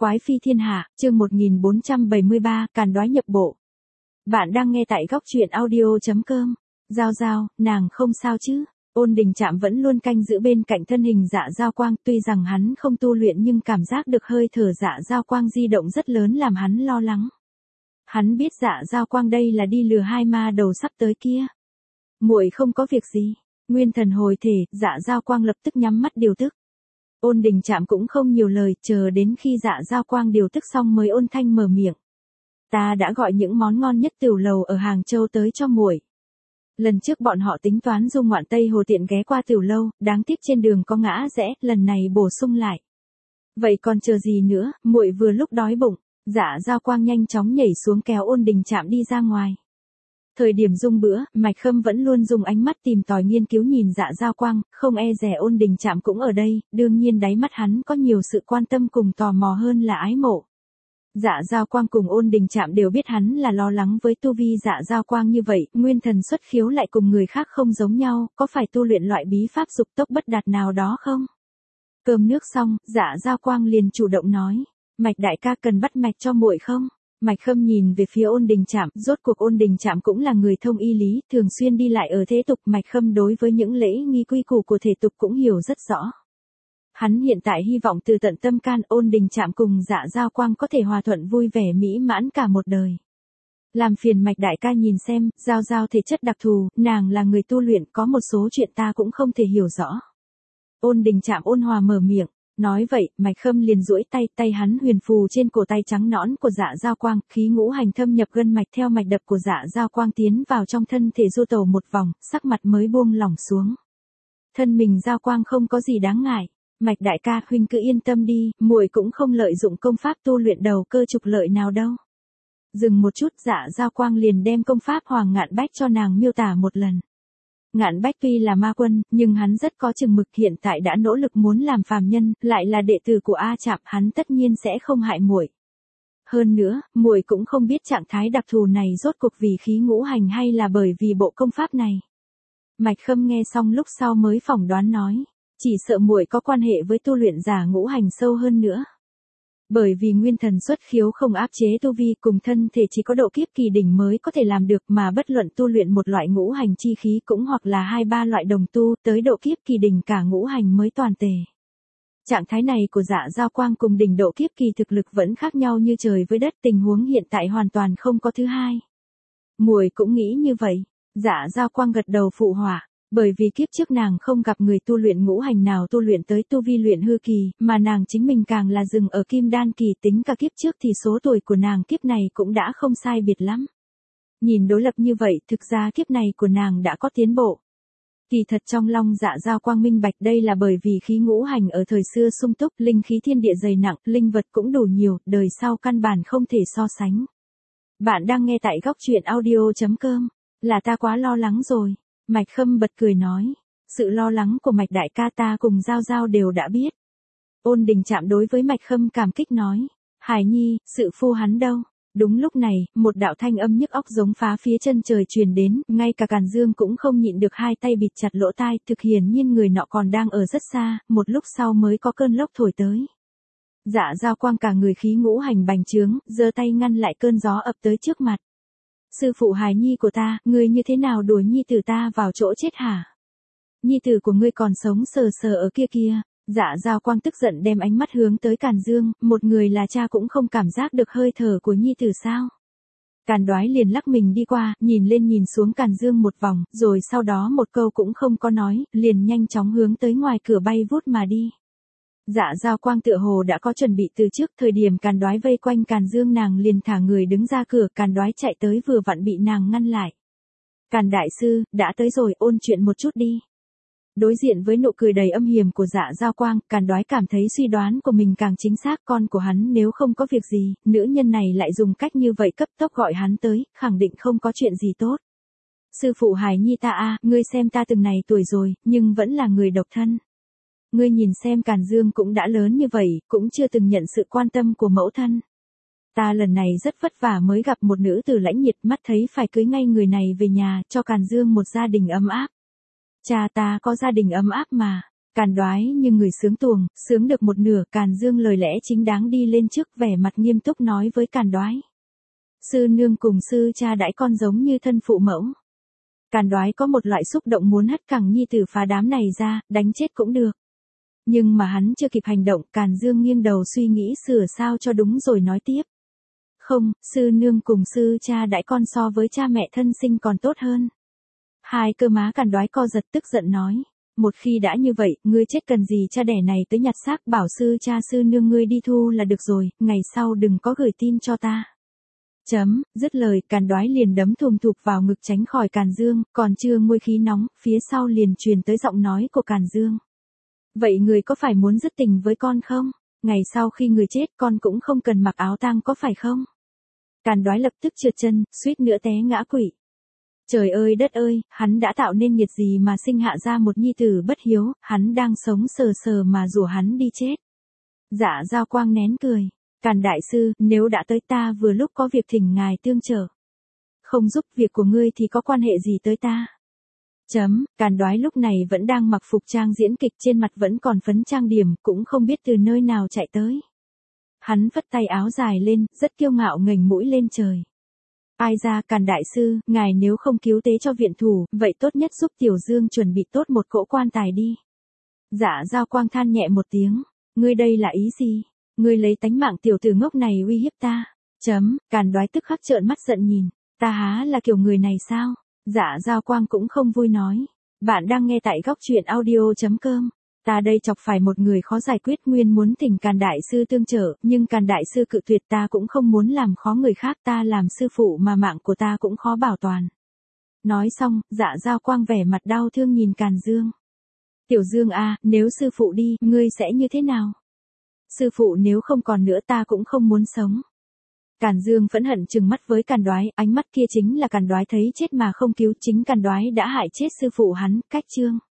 Quái phi thiên hạ, chương 1473, Càn đoái nhập bộ. Bạn đang nghe tại góc truyện audio.com. Giao Giao, nàng không sao chứ? Ôn Đình Trạm vẫn luôn canh giữ bên cạnh thân hình Dạ Giao Quang, tuy rằng hắn không tu luyện nhưng cảm giác được hơi thở Dạ Giao Quang di động rất lớn làm hắn lo lắng. Hắn biết Dạ Giao Quang đây là đi lừa hai ma đầu sắp tới kia. Muội không có việc gì. Nguyên thần hồi thể, Dạ Giao Quang lập tức nhắm mắt điều tức. Ôn Đình Trạm cũng không nhiều lời, chờ đến khi Dạ Giao Quang điều tức xong mới ôn thanh mở miệng. Ta đã gọi những món ngon nhất tiểu lầu ở Hàng Châu tới cho muội. Lần trước bọn họ tính toán du ngoạn Tây Hồ tiện ghé qua tiểu lâu, đáng tiếc trên đường có ngã rẽ, lần này bổ sung lại. Vậy còn chờ gì nữa, muội vừa lúc đói bụng. Dạ Giao Quang nhanh chóng nhảy xuống kéo Ôn Đình Trạm đi ra ngoài. Thời điểm dung bữa, Mạch Khâm vẫn luôn dùng ánh mắt tìm tòi nghiên cứu nhìn Dạ Giao Quang, không e dè Ôn Đình Trạm cũng ở đây, đương nhiên đáy mắt hắn có nhiều sự quan tâm cùng tò mò hơn là ái mộ. Dạ Giao Quang cùng Ôn Đình Trạm đều biết hắn là lo lắng với tu vi Dạ Giao Quang như vậy, nguyên thần xuất khiếu lại cùng người khác không giống nhau, có phải tu luyện loại bí pháp dục tốc bất đạt nào đó không? Cơm nước xong, Dạ Giao Quang liền chủ động nói, Mạch đại ca cần bắt mạch cho muội không? Mạch Khâm nhìn về phía Ôn Đình Trạm, rốt cuộc Ôn Đình Trạm cũng là người thông y lý, thường xuyên đi lại ở thế tục, Mạch Khâm đối với những lễ nghi quy củ của thể tục cũng hiểu rất rõ. Hắn hiện tại hy vọng từ tận tâm can Ôn Đình Trạm cùng Dạ Giao Quang có thể hòa thuận vui vẻ mỹ mãn cả một đời. Làm phiền Mạch đại ca nhìn xem, Giao Giao thể chất đặc thù, nàng là người tu luyện, có một số chuyện ta cũng không thể hiểu rõ. Ôn Đình Trạm ôn hòa mở miệng. Nói vậy, Mạch Khâm liền duỗi tay hắn huyền phù trên cổ tay trắng nõn của Dạ Giao Quang, khí ngũ hành thâm nhập gân mạch theo mạch đập của Dạ Giao Quang tiến vào trong thân thể du tẩu một vòng, sắc mặt mới buông lỏng xuống. Thân mình Giao Quang không có gì đáng ngại, Mạch đại ca huynh cứ yên tâm đi, muội cũng không lợi dụng công pháp tu luyện đầu cơ trục lợi nào đâu. Dừng một chút, Dạ Giao Quang liền đem công pháp Hoàng Ngạn Bách cho nàng miêu tả một lần. Ngạn Bách tuy là ma quân, nhưng hắn rất có chừng mực, hiện tại đã nỗ lực muốn làm phàm nhân, lại là đệ tử của A Trạm, hắn tất nhiên sẽ không hại muội. Hơn nữa, muội cũng không biết trạng thái đặc thù này rốt cuộc vì khí ngũ hành hay là bởi vì bộ công pháp này. Mạch Khâm nghe xong lúc sau mới phỏng đoán nói, chỉ sợ muội có quan hệ với tu luyện giả ngũ hành sâu hơn nữa. Bởi vì nguyên thần xuất khiếu không áp chế tu vi, cùng thân thể chỉ có độ kiếp kỳ đỉnh mới có thể làm được, mà bất luận tu luyện một loại ngũ hành chi khí cũng hoặc là 2-3 loại đồng tu, tới độ kiếp kỳ đỉnh cả ngũ hành mới toàn tề. Trạng thái này của Dạ Giao Quang cùng đỉnh độ kiếp kỳ thực lực vẫn khác nhau như trời với đất, tình huống hiện tại hoàn toàn không có thứ hai. Muội cũng nghĩ như vậy. Dạ Giao Quang gật đầu phụ họa. Bởi vì kiếp trước nàng không gặp người tu luyện ngũ hành nào tu luyện tới tu vi luyện hư kỳ, mà nàng chính mình càng là dừng ở kim đan kỳ, tính cả kiếp trước thì số tuổi của nàng kiếp này cũng đã không sai biệt lắm. Nhìn đối lập như vậy, thực ra kiếp này của nàng đã có tiến bộ. Kỳ thật trong lòng Dạ Giao Quang minh bạch đây là bởi vì khí ngũ hành ở thời xưa sung túc, linh khí thiên địa dày nặng, linh vật cũng đủ nhiều, đời sau căn bản không thể so sánh. Bạn đang nghe tại góc truyện audio.com, là ta quá lo lắng rồi. Mạch Khâm bật cười nói, sự lo lắng của Mạch đại ca ta cùng Giao Giao đều đã biết. Ôn Đình Trạm đối với Mạch Khâm cảm kích nói, Hải Nhi, sự phu hắn đâu? Đúng lúc này, một đạo thanh âm nhức óc giống phá phía chân trời truyền đến, ngay cả Càn Dương cũng không nhịn được hai tay bịt chặt lỗ tai, thực hiển nhiên người nọ còn đang ở rất xa, một lúc sau mới có cơn lốc thổi tới. Dạ Giao Quang cả người khí ngũ hành bành trướng, giơ tay ngăn lại cơn gió ập tới trước mặt. Sư phụ Hải Nhi của ta, ngươi như thế nào đuổi nhi tử ta vào chỗ chết hả? Nhi tử của ngươi còn sống sờ sờ ở kia kia. Dạ Giao Quang tức giận đem ánh mắt hướng tới Càn Dương, một người là cha cũng không cảm giác được hơi thở của nhi tử sao? Càn Đoái liền lắc mình đi qua, nhìn lên nhìn xuống Càn Dương một vòng, rồi sau đó một câu cũng không có nói, liền nhanh chóng hướng tới ngoài cửa bay vút mà đi. Dạ Giao Quang tựa hồ đã có chuẩn bị từ trước, thời điểm Càn Đoái vây quanh Càn Dương nàng liền thả người đứng ra cửa, Càn Đoái chạy tới vừa vặn bị nàng ngăn lại. Càn đại sư, đã tới rồi, ôn chuyện một chút đi. Đối diện với nụ cười đầy âm hiểm của Dạ Giao Quang, Càn Đoái cảm thấy suy đoán của mình càng chính xác, con của hắn nếu không có việc gì, nữ nhân này lại dùng cách như vậy cấp tốc gọi hắn tới, khẳng định không có chuyện gì tốt. Sư phụ Hải Nhi ta a, ngươi xem ta từng này tuổi rồi, nhưng vẫn là người độc thân. Ngươi nhìn xem Càn Dương cũng đã lớn như vậy, cũng chưa từng nhận sự quan tâm của mẫu thân. Ta lần này rất vất vả mới gặp một nữ tử lãnh nhiệt, mắt thấy phải cưới ngay người này về nhà, cho Càn Dương một gia đình ấm áp. Cha ta có gia đình ấm áp mà. Càn Đoái như người sướng tuồng, sướng được một nửa, Càn Dương lời lẽ chính đáng đi lên trước, vẻ mặt nghiêm túc nói với Càn Đoái. Sư nương cùng sư cha đãi con giống như thân phụ mẫu. Càn Đoái có một loại xúc động muốn hất cẳng nhi tử phá đám này ra, đánh chết cũng được. Nhưng mà hắn chưa kịp hành động, Càn Dương nghiêng đầu suy nghĩ sửa sao cho đúng rồi nói tiếp. Không, sư nương cùng sư cha đãi con so với cha mẹ thân sinh còn tốt hơn. Hai cơ má Càn Đoái co giật tức giận nói. Một khi đã như vậy, ngươi chết cần gì cha đẻ này tới nhặt xác, bảo sư cha sư nương ngươi đi thu là được rồi, ngày sau đừng có gửi tin cho ta. Dứt lời, Càn Đoái liền đấm thùm thụp vào ngực tránh khỏi Càn Dương, còn chưa nguôi khí nóng, phía sau liền truyền tới giọng nói của Càn Dương. Vậy người có phải muốn dứt tình với con không? Ngày sau khi người chết con cũng không cần mặc áo tang có phải không? Càn Đoái lập tức trượt chân, suýt nữa té ngã quỵ. Trời ơi đất ơi, hắn đã tạo nên nghiệt gì mà sinh hạ ra một nhi tử bất hiếu, hắn đang sống sờ sờ mà rủ hắn đi chết. Dạ Giao Quang nén cười. Càn đại sư, nếu đã tới ta vừa lúc có việc thỉnh ngài tương trợ. Không giúp việc của ngươi thì có quan hệ gì tới ta? Càn Đoái lúc này vẫn đang mặc phục trang diễn kịch, trên mặt vẫn còn phấn trang điểm, cũng không biết từ nơi nào chạy tới. Hắn vất tay áo dài lên, rất kiêu ngạo ngẩng mũi lên trời. Ai ra Càn đại sư, ngài nếu không cứu tế cho viện thủ, vậy tốt nhất giúp Tiểu Dương chuẩn bị tốt một cỗ quan tài đi. Dạ Giao Quang than nhẹ một tiếng, ngươi đây là ý gì? Ngươi lấy tánh mạng tiểu tử ngốc này uy hiếp ta. Càn Đoái tức khắc trợn mắt giận nhìn, ta há là kiểu người này sao? Dạ Giao Quang cũng không vui nói. Bạn đang nghe tại góc truyện audio.com. Ta đây chọc phải một người khó giải quyết, nguyên muốn thỉnh Càn đại sư tương trợ, nhưng Càn đại sư cự tuyệt, ta cũng không muốn làm khó người khác, ta làm sư phụ mà mạng của ta cũng khó bảo toàn. Nói xong, Dạ Giao Quang vẻ mặt đau thương nhìn Càn Dương. Tiểu Dương a, nếu sư phụ đi, ngươi sẽ như thế nào? Sư phụ nếu không còn nữa ta cũng không muốn sống. Càn Dương phẫn hận trừng mắt với Càn Đoái, ánh mắt kia chính là Càn Đoái thấy chết mà không cứu, chính Càn Đoái đã hại chết sư phụ hắn, cách chương.